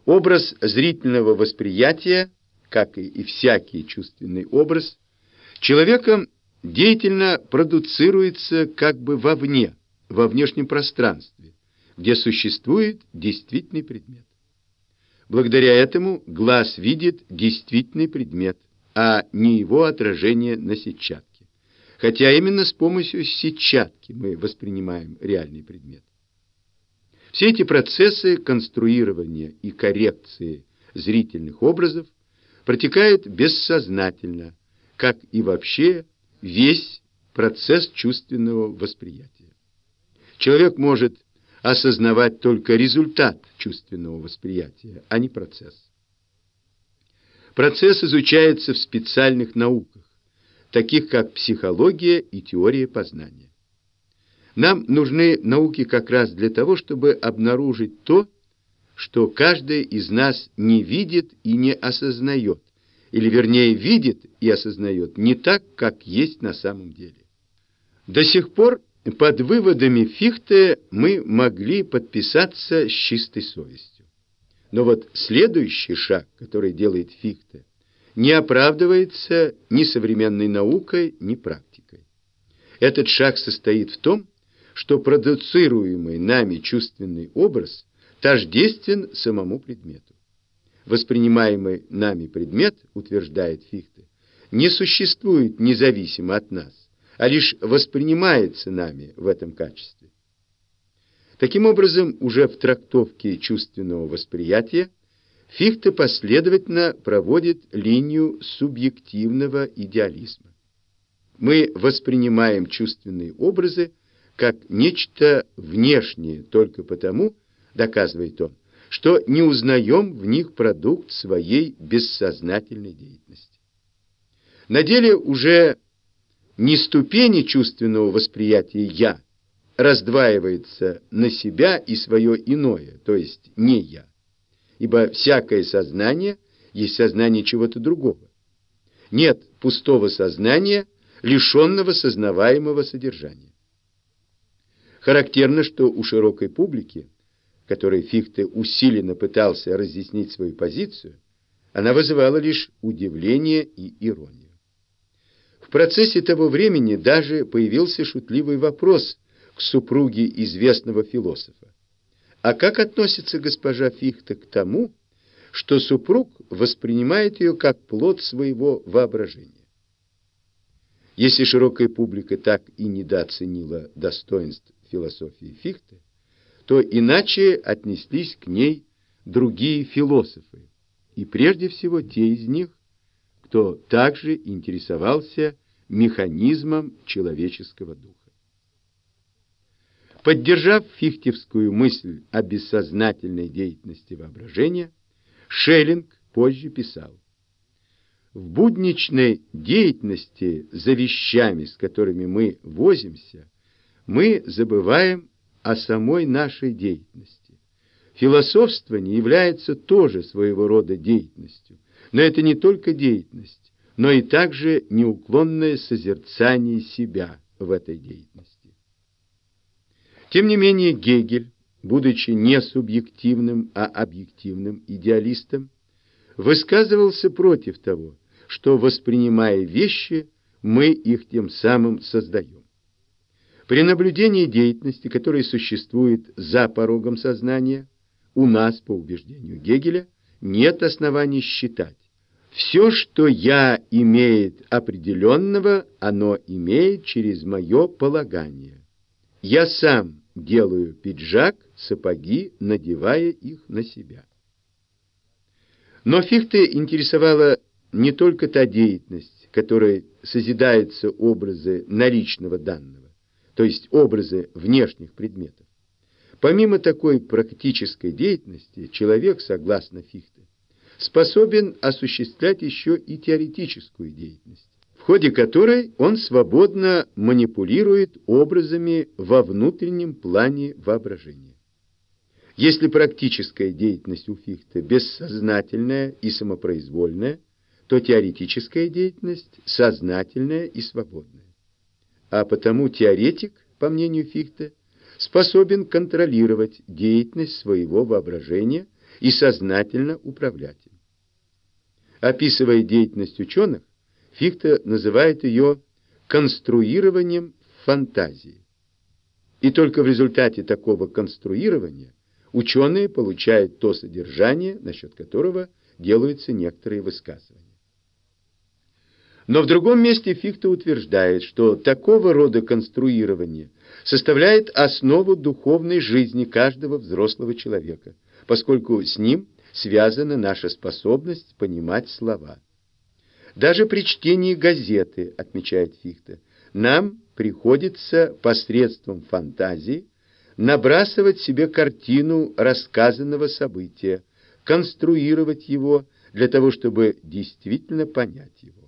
Образ зрительного восприятия, как и всякий чувственный образ, человеком деятельно продуцируется как бы вовне, во внешнем пространстве, где существует действительный предмет. Благодаря этому глаз видит действительный предмет, а не его отражение на сетчатке. Хотя именно с помощью сетчатки мы воспринимаем реальный предмет. Все эти процессы конструирования и коррекции зрительных образов протекают бессознательно, как и вообще весь процесс чувственного восприятия. Человек может осознавать только результат чувственного восприятия, а не процесс. Процесс изучается в специальных науках, таких как психология и теория познания. Нам нужны науки как раз для того, чтобы обнаружить то, что каждый из нас не видит и не осознает, или вернее видит и осознает не так, как есть на самом деле. До сих пор под выводами Фихте мы могли подписаться с чистой совестью. Но вот следующий шаг, который делает Фихте, не оправдывается ни современной наукой, ни практикой. Этот шаг состоит в том, что продуцируемый нами чувственный образ тождествен самому предмету. Воспринимаемый нами предмет, утверждает Фихте, не существует независимо от нас, а лишь воспринимается нами в этом качестве. Таким образом, уже в трактовке чувственного восприятия Фихте последовательно проводит линию субъективного идеализма. Мы воспринимаем чувственные образы как нечто внешнее только потому, доказывает он, что не узнаем в них продукт своей бессознательной деятельности. На деле уже не ступени чувственного восприятия «я» раздваивается на себя и свое иное, то есть не «я», ибо всякое сознание есть сознание чего-то другого. Нет пустого сознания, лишенного сознаваемого содержания. Характерно, что у широкой публики, которой Фихте усиленно пытался разъяснить свою позицию, она вызывала лишь удивление и иронию. В процессе того времени даже появился шутливый вопрос к супруге известного философа. А как относится госпожа Фихте к тому, что супруг воспринимает ее как плод своего воображения? Если широкая публика так и недооценила достоинств философии Фихте, то иначе отнеслись к ней другие философы, и прежде всего те из них, кто также интересовался механизмом человеческого духа. Поддержав фихтевскую мысль о бессознательной деятельности воображения, Шеллинг позже писал: «В будничной деятельности за вещами, с которыми мы возимся, мы забываем о самой нашей деятельности. Философствование является тоже своего рода деятельностью, но это не только деятельность, но и также неуклонное созерцание себя в этой деятельности». Тем не менее Гегель, будучи не субъективным, а объективным идеалистом, высказывался против того, что, воспринимая вещи, мы их тем самым создаем. При наблюдении деятельности, которая существует за порогом сознания, у нас, по убеждению Гегеля, нет оснований считать: все, что «я» имеет определенного, оно имеет через мое полагание. Я сам делаю пиджак, сапоги, надевая их на себя. Но Фихте интересовала не только та деятельность, которой созидаются образы наличного данного, то есть образы внешних предметов. Помимо такой практической деятельности, человек, согласно Фихте, способен осуществлять еще и теоретическую деятельность, в ходе которой он свободно манипулирует образами во внутреннем плане воображения. Если практическая деятельность у Фихте бессознательная и самопроизвольная, то теоретическая деятельность сознательная и свободная. А потому теоретик, по мнению Фихте, способен контролировать деятельность своего воображения и сознательно управлять им. Описывая деятельность ученых, Фихте называет ее конструированием фантазии. И только в результате такого конструирования ученые получают то содержание, насчет которого делаются некоторые высказывания. Но в другом месте Фихте утверждает, что такого рода конструирование составляет основу духовной жизни каждого взрослого человека, поскольку с ним связана наша способность понимать слова. Даже при чтении газеты, отмечает Фихте, нам приходится посредством фантазии набрасывать себе картину рассказанного события, конструировать его для того, чтобы действительно понять его.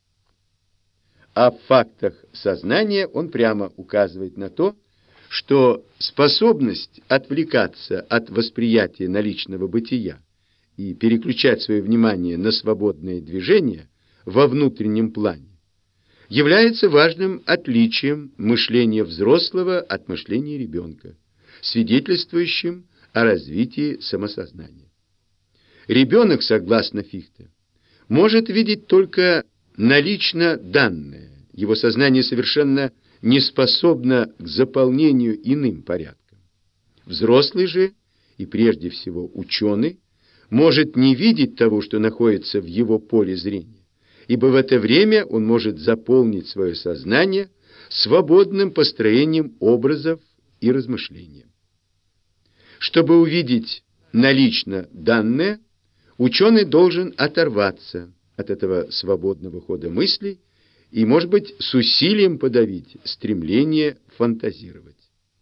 А в фактах сознания он прямо указывает на то, что способность отвлекаться от восприятия наличного бытия и переключать свое внимание на свободное движение во внутреннем плане является важным отличием мышления взрослого от мышления ребенка, свидетельствующим о развитии самосознания. Ребенок, согласно Фихте, может видеть только налично данное, его сознание совершенно не способно к заполнению иным порядком. Взрослый же, и прежде всего ученый, может не видеть того, что находится в его поле зрения, ибо в это время он может заполнить свое сознание свободным построением образов и размышлением. Чтобы увидеть налично данное, ученый должен оторваться от этого свободного хода мыслей и, может быть, с усилием подавить стремление фантазировать.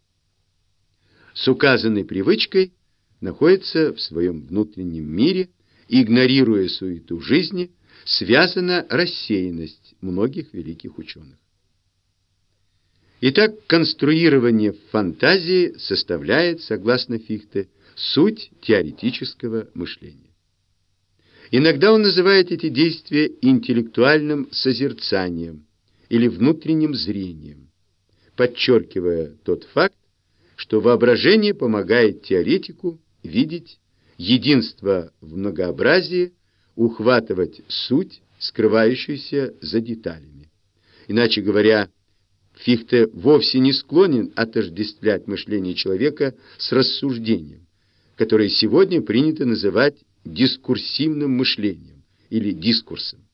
С указанной привычкой находится в своем внутреннем мире, игнорируя суету жизни, связана рассеянность многих великих ученых. Итак, конструирование в фантазии составляет, согласно Фихте, суть теоретического мышления. Иногда он называет эти действия интеллектуальным созерцанием или внутренним зрением, подчеркивая тот факт, что воображение помогает теоретику видеть единство в многообразии, ухватывать суть, скрывающуюся за деталями. Иначе говоря, Фихте вовсе не склонен отождествлять мышление человека с рассуждением, которое сегодня принято называть дискурсивным мышлением или дискурсом.